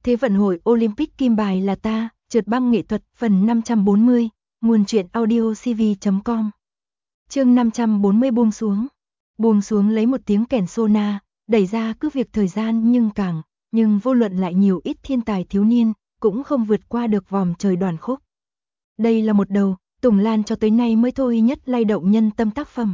Thế vận hội Olympic kim bài là ta, trượt băng nghệ thuật phần 540, nguồn truyện audio cv.com. Chương 540 buông xuống. Buông xuống lấy một tiếng kèn sona, đẩy ra cứ việc thời gian nhưng vô luận lại nhiều ít thiên tài thiếu niên, cũng không vượt qua được vòm trời đoàn khúc. Đây là một đầu, Tùng Lan cho tới nay mới thôi nhất lay động nhân tâm tác phẩm.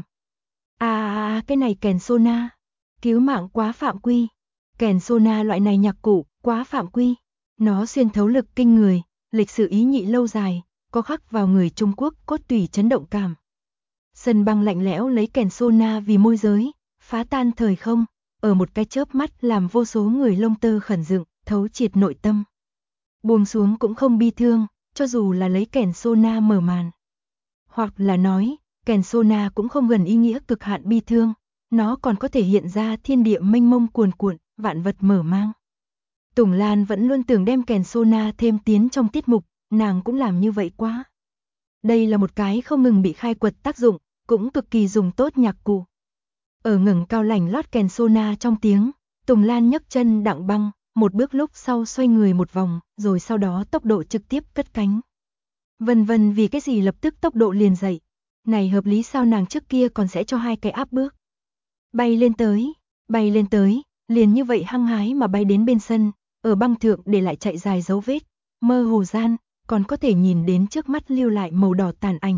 Cái này kèn sona, cứu mạng quá phạm quy. Kèn sona loại này nhạc cụ, quá phạm quy. Nó xuyên thấu lực kinh người, lịch sử ý nhị lâu dài, có khắc vào người Trung Quốc cốt tủy chấn động cảm. Sân băng lạnh lẽo lấy kèn sona vì môi giới, phá tan thời không, ở một cái chớp mắt làm vô số người lông tơ khẩn dựng, thấu triệt nội tâm. Buông xuống cũng không bi thương, cho dù là lấy kèn sona mở màn. Hoặc là nói, kèn sona cũng không gần ý nghĩa cực hạn bi thương, nó còn có thể hiện ra thiên địa mênh mông cuồn cuộn, vạn vật mở mang. Tùng Lan vẫn luôn tưởng đem kèn sona thêm tiến trong tiết mục, nàng cũng làm như vậy quá. Đây là một cái không ngừng bị khai quật tác dụng, cũng cực kỳ dùng tốt nhạc cụ. Ở ngẩng cao lảnh lót kèn sona trong tiếng, Tùng Lan nhấc chân đặng băng, một bước lúc sau xoay người một vòng, rồi sau đó tốc độ trực tiếp cất cánh. Vân vì cái gì lập tức tốc độ liền dậy. Này hợp lý sao nàng trước kia còn sẽ cho hai cái áp bước. Bay lên tới, liền như vậy hăng hái mà bay đến bên sân, ở băng thượng để lại chạy dài dấu vết, mơ hồ gian, còn có thể nhìn đến trước mắt lưu lại màu đỏ tàn ảnh.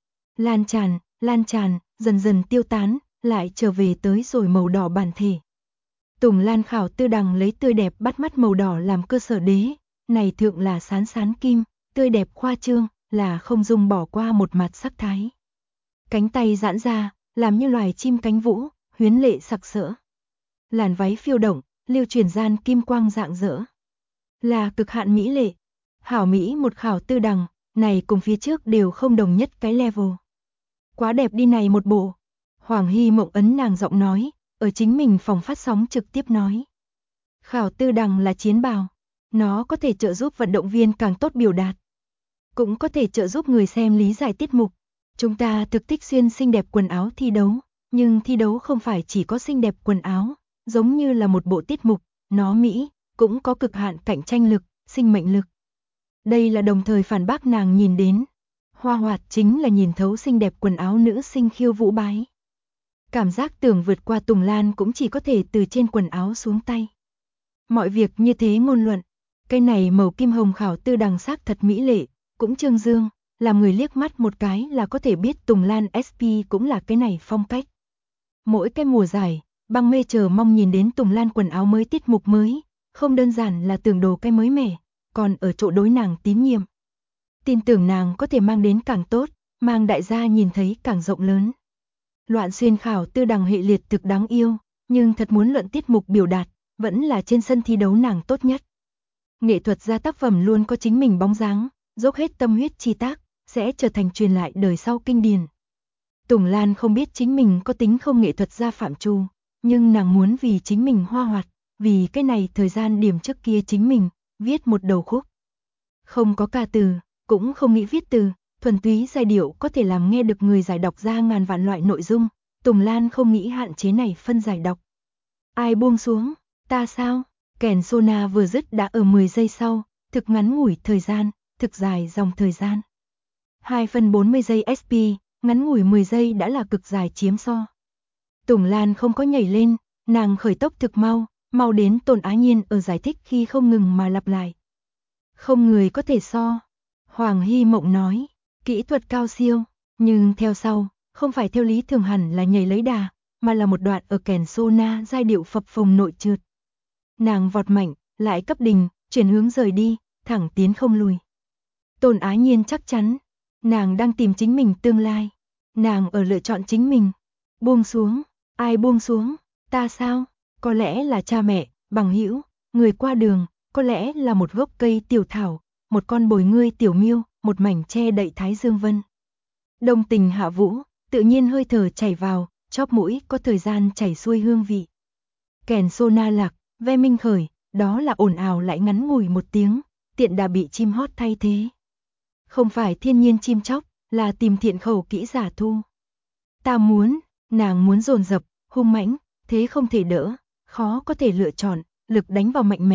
Lan tràn, dần dần tiêu tán, lại trở về tới rồi màu đỏ bản thể. Tùng Lan khảo tư đằng lấy tươi đẹp bắt mắt màu đỏ làm cơ sở đế, này thượng là sán kim, tươi đẹp khoa trương, là không dung bỏ qua một mặt sắc thái. Cánh tay giãn ra, làm như loài chim cánh vũ, huyến lệ sặc sỡ. Làn váy phiêu động, lưu truyền gian kim quang rạng rỡ. Là cực hạn mỹ lệ. Hảo mỹ một khảo tư đằng, này cùng phía trước đều không đồng nhất cái level. Quá đẹp đi này một bộ. Hoàng Hy Mộng ấn nàng giọng nói, ở chính mình phòng phát sóng trực tiếp nói. Khảo tư đằng là chiến bào, nó có thể trợ giúp vận động viên càng tốt biểu đạt. Cũng có thể trợ giúp người xem lý giải tiết mục. Chúng ta thực thích xuyên xinh đẹp quần áo thi đấu, nhưng thi đấu không phải chỉ có xinh đẹp quần áo, giống như là một bộ tiết mục, nó mỹ, cũng có cực hạn cạnh tranh lực, sinh mệnh lực. Đây là đồng thời phản bác nàng nhìn đến. Hoa hoạt chính là nhìn thấu xinh đẹp quần áo nữ sinh khiêu vũ bái. Cảm giác tưởng vượt qua Tùng Lan cũng chỉ có thể từ trên quần áo xuống tay. Mọi việc như thế ngôn luận. Cái này màu kim hồng khảo tư đằng sắc thật mỹ lệ, cũng trương dương, làm người liếc mắt một cái là có thể biết Tùng Lan SP cũng là cái này phong cách. Mỗi cái mùa giải, băng mê chờ mong nhìn đến Tùng Lan quần áo mới tiết mục mới, không đơn giản là tưởng đồ cái mới mẻ, còn ở chỗ đối nàng tín nhiệm. Tin tưởng nàng có thể mang đến càng tốt, mang đại gia nhìn thấy càng rộng lớn. Loạn xuyên khảo tư đằng hệ liệt thực đáng yêu, nhưng thật muốn luận tiết mục biểu đạt, vẫn là trên sân thi đấu nàng tốt nhất. Nghệ thuật gia tác phẩm luôn có chính mình bóng dáng, dốc hết tâm huyết chi tác, sẽ trở thành truyền lại đời sau kinh điển. Tùng Lan không biết chính mình có tính không nghệ thuật gia phạm trù, nhưng nàng muốn vì chính mình hoa hoạt, vì cái này thời gian điểm trước kia chính mình, viết một đầu khúc. Không có ca từ, cũng không nghĩ viết từ, thuần túy giai điệu có thể làm nghe được người giải đọc ra ngàn vạn loại nội dung, Tùng Lan không nghĩ hạn chế này phân giải đọc. Ai buông xuống, ta sao? Kèn sona vừa dứt đã ở 10 giây sau, thực ngắn ngủi thời gian, thực dài dòng thời gian. 2 phân 40 giây SP, ngắn ngủi 10 giây đã là cực dài chiếm so. Tùng Lan không có nhảy lên, nàng khởi tốc thực mau đến Tôn Á Nhiên ở giải thích khi không ngừng mà lặp lại. Không người có thể so. Hoàng Hy Mộng nói, kỹ thuật cao siêu, nhưng theo sau, không phải theo lý thường hẳn là nhảy lấy đà, mà là một đoạn ở kèn sona giai điệu phập phồng nội trượt. Nàng vọt mạnh, lại cấp đình, chuyển hướng rời đi, thẳng tiến không lùi. Tôn Á Nhiên chắc chắn, nàng đang tìm chính mình tương lai, nàng ở lựa chọn chính mình. Buông xuống, ai buông xuống, ta sao? Có lẽ là cha mẹ, bằng hữu, người qua đường, có lẽ là một gốc cây tiểu thảo, một con bồi ngươi tiểu miêu, một mảnh che đậy thái dương vân. Đông tình hạ vũ, tự nhiên hơi thở chảy vào, chóp mũi có thời gian chảy xuôi hương vị. Kèn sona lạc, ve minh khởi, đó là ồn ào lại ngắn ngủi một tiếng, tiện đã bị chim hót thay thế. Không phải thiên nhiên chim chóc, là tìm thiện khẩu kỹ giả thu. Ta muốn, nàng muốn dồn dập, hung mãnh, thế không thể đỡ, khó có thể lựa chọn, lực đánh vào mạnh mẽ,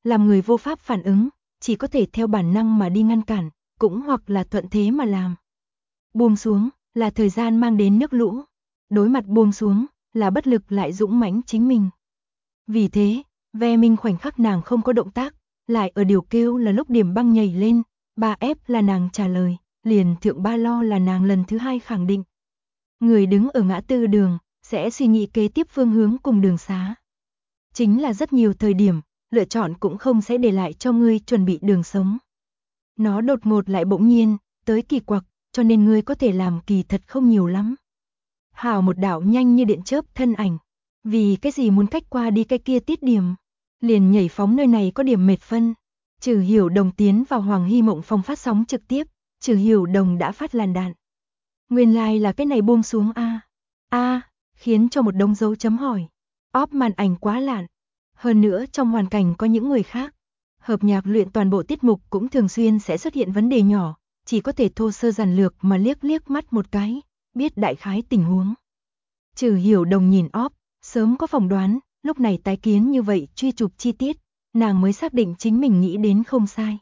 làm người vô pháp phản ứng, chỉ có thể theo bản năng mà đi ngăn cản, cũng hoặc là thuận thế mà làm. Buông xuống, là thời gian mang đến nước lũ. Đối mặt buông xuống, là bất lực lại dũng mãnh chính mình. Vì thế, Ve Minh khoảnh khắc nàng không có động tác, lại ở điều kêu là lúc điểm băng nhảy lên, 3F là nàng trả lời, liền thượng ba lo là nàng lần thứ 2 khẳng định. Người đứng ở ngã tư đường, sẽ suy nghĩ kế tiếp phương hướng cùng đường xá. Chính là rất nhiều thời điểm, lựa chọn cũng không sẽ để lại cho ngươi chuẩn bị đường sống. Nó đột ngột lại bỗng nhiên, tới kỳ quặc, cho nên ngươi có thể làm kỳ thật không nhiều lắm. Hào một đạo nhanh như điện chớp thân ảnh, vì cái gì muốn cách qua đi cái kia tiết điểm, liền nhảy phóng nơi này có điểm mệt phân. Trừ Hiểu Đồng tiến vào Hoàng Hy Mộng phòng phát sóng trực tiếp, Trừ Hiểu Đồng đã phát làn đạn. Nguyên lai là cái này buông xuống a, khiến cho một đống dấu chấm hỏi. Óp màn ảnh quá lạn. Hơn nữa trong hoàn cảnh có những người khác. Hợp nhạc luyện toàn bộ tiết mục cũng thường xuyên sẽ xuất hiện vấn đề nhỏ, chỉ có thể thô sơ giản lược mà liếc mắt một cái, biết đại khái tình huống. Trừ Hiểu Đồng nhìn óp, sớm có phỏng đoán, lúc này tái kiến như vậy truy chụp chi tiết, nàng mới xác định chính mình nghĩ đến không sai.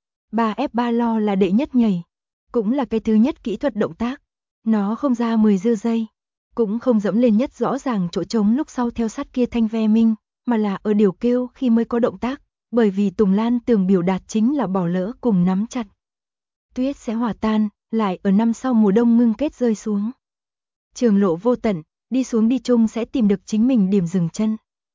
3F3 lo là đệ nhất nhảy, cũng là cái thứ nhất kỹ thuật động tác, nó không ra 10 giây, cũng không dẫm lên nhất rõ ràng chỗ trống lúc sau theo sát kia thanh Ve Minh, mà là ở điều kêu khi mới có động tác, bởi vì Tùng Lan tưởng biểu đạt chính là bỏ lỡ cùng nắm chặt. Tuyết sẽ hòa tan, lại ở năm sau mùa đông ngưng kết rơi xuống. Trường lộ vô tận, đi xuống đi chung sẽ tìm được chính mình điểm dừng chân.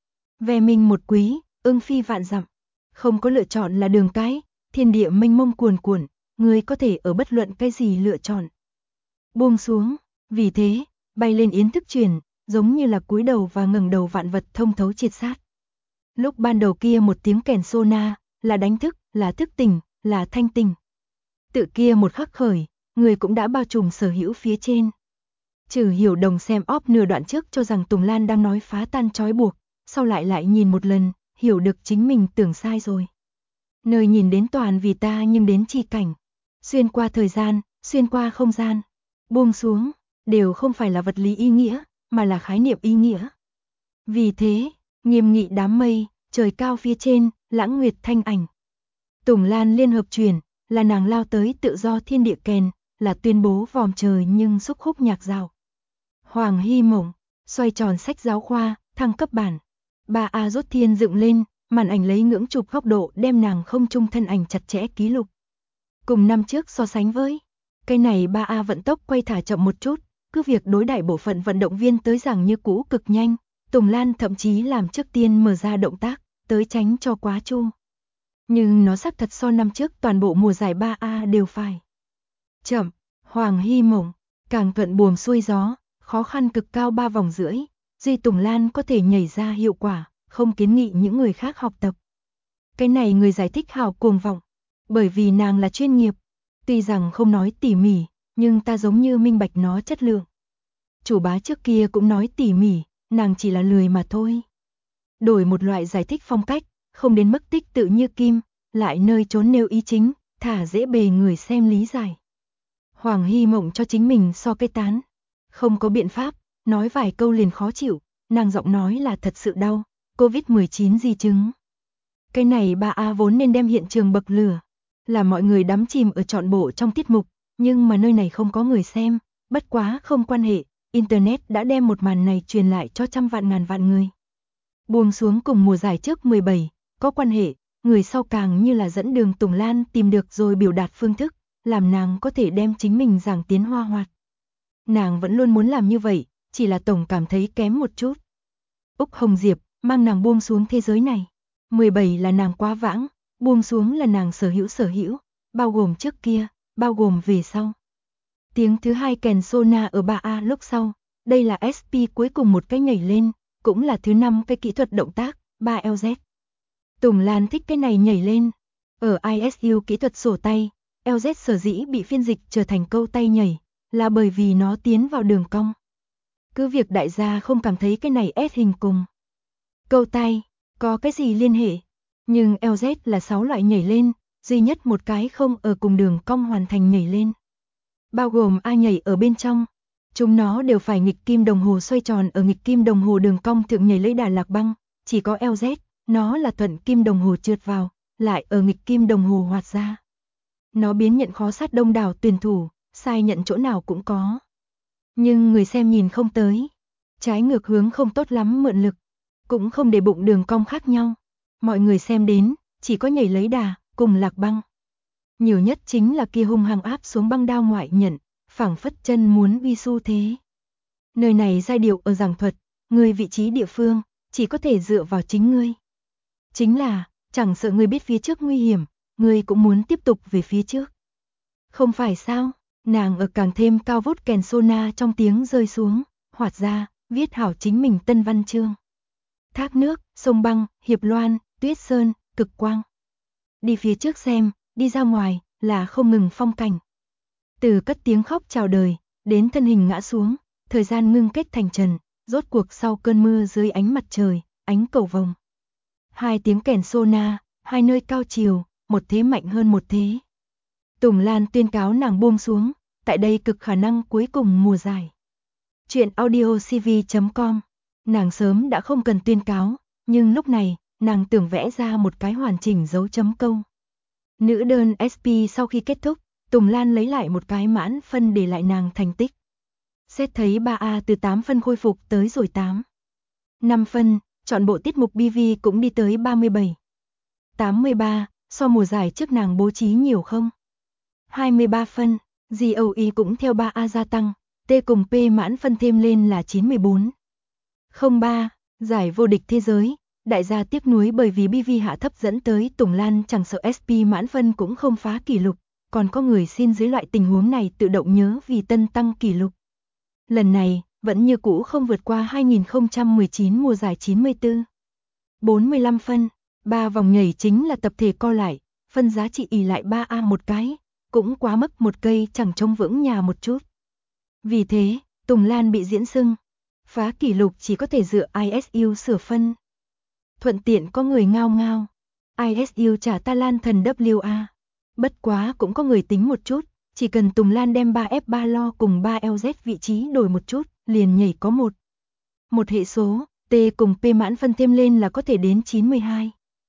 Ve Minh một quý, ưng phi vạn dặm, không có lựa chọn là đường cái, thiên địa mênh mông cuồn cuộn, người có thể ở bất luận cái gì lựa chọn. Buông xuống, vì thế, bay lên yến thức truyền, giống như là cúi đầu và ngẩng đầu vạn vật thông thấu triệt sát. Lúc ban đầu kia một tiếng kèn sona, là đánh thức, là thức tỉnh, là thanh tỉnh. Tự kia một khắc khởi, người cũng đã bao trùm sở hữu phía trên. Trừ Hiểu Đồng xem óp nửa đoạn trước cho rằng Tùng Lan đang nói phá tan trói buộc, sau lại nhìn một lần, hiểu được chính mình tưởng sai rồi. Nơi nhìn đến toàn vì ta nhưng đến chi cảnh, xuyên qua thời gian, xuyên qua không gian, buông xuống, đều không phải là vật lý ý nghĩa, mà là khái niệm ý nghĩa. Vì thế, nghiêm nghị đám mây, trời cao phía trên, lãng nguyệt thanh ảnh. Tùng Lan liên hợp truyền, là nàng lao tới tự do thiên địa kèn, là tuyên bố vòm trời nhưng xúc khúc nhạc dạo. Hoàng Hy Mộng, xoay tròn sách giáo khoa, thăng cấp bản. 3A rốt thiên dựng lên, màn ảnh lấy ngưỡng chụp góc độ đem nàng không trung thân ảnh chặt chẽ ký lục. Cùng năm trước so sánh với, cái này 3A vận tốc quay thả chậm một chút, cứ việc đối đãi bộ phận vận động viên tới rằng như cũ cực nhanh, Tùng Lan thậm chí làm trước tiên mở ra động tác, tới tránh cho quá chu. Nhưng nó xác thật so năm trước toàn bộ mùa giải 3A đều phải chậm. Hoàng Hy Mộng, càng thuận buồm xuôi gió, khó khăn cực cao 3 vòng rưỡi, duy Tùng Lan có thể nhảy ra hiệu quả, không kiến nghị những người khác học tập. Cái này người giải thích hào cuồng vọng, bởi vì nàng là chuyên nghiệp, tuy rằng không nói tỉ mỉ, nhưng ta giống như minh bạch nó chất lượng. Chủ bá trước kia cũng nói tỉ mỉ, nàng chỉ là lười mà thôi. Đổi một loại giải thích phong cách, không đến mức tích tự như kim, lại nơi trốn nêu ý chính, thả dễ bề người xem lý giải. Hoàng Hy Mộng cho chính mình so cái tán, không có biện pháp, nói vài câu liền khó chịu, nàng giọng nói là thật sự đau, Covid-19 di chứng. Cái này 3A vốn nên đem hiện trường bậc lửa, là mọi người đắm chìm ở trọn bộ trong tiết mục, nhưng mà nơi này không có người xem, bất quá không quan hệ, Internet đã đem một màn này truyền lại cho trăm vạn ngàn vạn người. Buông xuống cùng mùa giải trước 17, có quan hệ, người sau càng như là dẫn đường Tùng Lan tìm được rồi biểu đạt phương thức, làm nàng có thể đem chính mình giảng tiến hoa hoạt. Nàng vẫn luôn muốn làm như vậy, chỉ là tổng cảm thấy kém một chút. Úc Hồng Diệp mang nàng buông xuống thế giới này. 17 là nàng quá vãng, buông xuống là nàng sở hữu, bao gồm trước kia, bao gồm về sau. Tiếng thứ 2 kèn sona ở 3A lúc sau, đây là SP cuối cùng một cái nhảy lên, cũng là thứ 5 cái kỹ thuật động tác, 3LZ. Tùng Lan thích cái này nhảy lên. Ở ISU kỹ thuật sổ tay, LZ sở dĩ bị phiên dịch trở thành câu tay nhảy, là bởi vì nó tiến vào đường cong. Cứ việc đại gia không cảm thấy cái này S hình cùng câu tay có cái gì liên hệ, nhưng LZ là 6 loại nhảy lên, duy nhất một cái không ở cùng đường cong hoàn thành nhảy lên. Bao gồm A nhảy ở bên trong, chúng nó đều phải nghịch kim đồng hồ xoay tròn ở nghịch kim đồng hồ đường cong thượng nhảy lấy đà lạc băng, chỉ có LZ nó là thuận kim đồng hồ trượt vào, lại ở nghịch kim đồng hồ hoạt ra. Nó biến nhận khó sát đông đảo tuyển thủ, sai nhận chỗ nào cũng có. Nhưng người xem nhìn không tới. Trái ngược hướng không tốt lắm mượn lực, cũng không để bụng đường cong khác nhau. Mọi người xem đến, chỉ có nhảy lấy đà, cùng lạc băng. Nhiều nhất chính là kia hung hăng áp xuống băng đao ngoại nhận, phảng phất chân muốn uy xu thế. Nơi này giai điệu ở giảng thuật, người vị trí địa phương, chỉ có thể dựa vào chính ngươi. Chính là, chẳng sợ ngươi biết phía trước nguy hiểm, ngươi cũng muốn tiếp tục về phía trước. Không phải sao, nàng ở càng thêm cao vút kèn sona trong tiếng rơi xuống, hoạt ra, viết hảo chính mình tân văn chương. Thác nước, sông băng, hiệp loan, tuyết sơn, cực quang. Đi phía trước xem, đi ra ngoài, là không ngừng phong cảnh. Từ cất tiếng khóc chào đời, đến thân hình ngã xuống, thời gian ngưng kết thành trần, rốt cuộc sau cơn mưa dưới ánh mặt trời, ánh cầu vồng. Hai tiếng kèn sona, hai nơi cao chiều, một thế mạnh hơn một thế. Tùng Lan tuyên cáo nàng buông xuống, tại đây cực khả năng cuối cùng mùa giải. Chuyện audiocv.com. Nàng sớm đã không cần tuyên cáo, nhưng lúc này, nàng tưởng vẽ ra một cái hoàn chỉnh dấu chấm câu. Nữ đơn SP sau khi kết thúc, Tùng Lan lấy lại một cái mãn phân để lại nàng thành tích. Xét thấy 3A từ 8 phân khôi phục tới rồi 8. 5 phân, chọn bộ tiết mục BV cũng đi tới 37. 83, so mùa giải trước nàng bố trí nhiều không? 23 phân, GOE cũng theo 3A gia tăng, T cùng P mãn phân thêm lên là 94. 03, giải vô địch thế giới, đại gia tiếc nuối bởi vì BV hạ thấp dẫn tới Tùng Lan chẳng sợ SP mãn phân cũng không phá kỷ lục, còn có người xin dưới loại tình huống này tự động nhớ vì tân tăng kỷ lục. Lần này, vẫn như cũ không vượt qua 2019 mùa giải 94. 45 phân, 3 vòng nhảy chính là tập thể co lại, phân giá trị ỉ lại 3A một cái, cũng quá mức một cây chẳng trông vững nhà một chút. Vì thế, Tùng Lan bị diễn xưng. Phá kỷ lục chỉ có thể dựa ISU sửa phân. Thuận tiện có người ngao ngao. ISU trả ta Lan thần WA. Bất quá cũng có người tính một chút, chỉ cần Tùng Lan đem 3F3 lo cùng 3LZ vị trí đổi một chút, liền nhảy có một hệ số, T cùng P mãn phân thêm lên là có thể đến 92.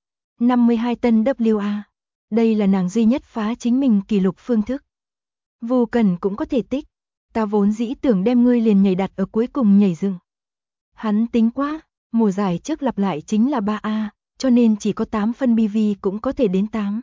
52 tân WA. Đây là nàng duy nhất phá chính mình kỷ lục phương thức. Vô cần cũng có thể tích. Ta vốn dĩ tưởng đem ngươi liền nhảy đặt ở cuối cùng nhảy dựng. Hắn tính quá, mùa giải trước lặp lại chính là 3A, cho nên chỉ có 8 phân BV cũng có thể đến 8.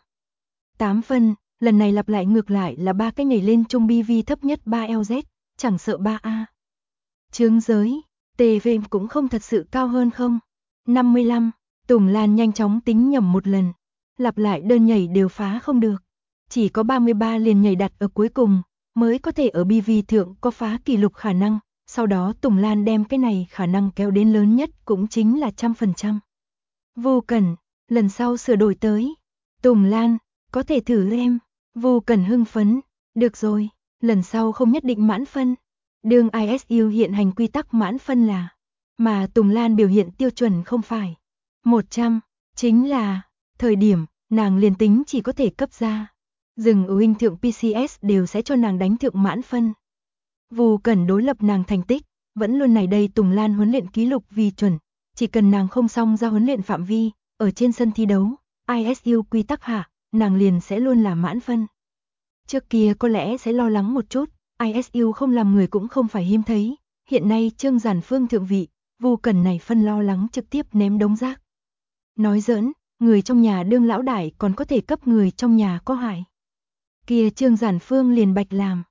8 phân, lần này lặp lại ngược lại là 3 cái nhảy lên chung BV thấp nhất 3LZ, chẳng sợ 3A. Chướng giới, TV cũng không thật sự cao hơn không? 55, Tùng Lan nhanh chóng tính nhầm một lần, lặp lại đơn nhảy đều phá không được. Chỉ có 33 liền nhảy đặt ở cuối cùng, mới có thể ở BV thượng có phá kỷ lục khả năng, sau đó Tùng Lan đem cái này khả năng kéo đến lớn nhất cũng chính là 100%. Vô Cẩn, lần sau sửa đổi tới. Tùng Lan, có thể thử em. Vô Cẩn hưng phấn, được rồi, lần sau không nhất định mãn phân. Đường ISU hiện hành quy tắc mãn phân là, mà Tùng Lan biểu hiện tiêu chuẩn không phải 100, chính là, thời điểm, nàng liền tính chỉ có thể cấp ra. Dừng ở hình thượng PCS đều sẽ cho nàng đánh thượng mãn phân. Vô Cẩn đối lập nàng thành tích, vẫn luôn này đây Tùng Lan huấn luyện ký lục vì chuẩn, chỉ cần nàng không xong ra huấn luyện phạm vi, ở trên sân thi đấu, ISU quy tắc hạ, nàng liền sẽ luôn là mãn phân. Trước kia có lẽ sẽ lo lắng một chút, ISU không làm người cũng không phải hiếm thấy, hiện nay Trương Giản Phương thượng vị, Vô Cẩn này phân lo lắng trực tiếp ném đống rác. Nói giỡn, người trong nhà đương lão đại còn có thể cấp người trong nhà có hại. Kia Trương Giản Phương liền bạch làm.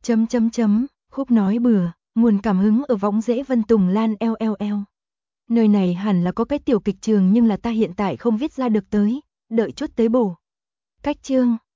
Khúc nói bừa, nguồn cảm hứng ở võng rễ Vân Tùng Lan LLL. Nơi này hẳn là có cái tiểu kịch trường nhưng là ta hiện tại không viết ra được tới, đợi chút tới bổ. Cách chương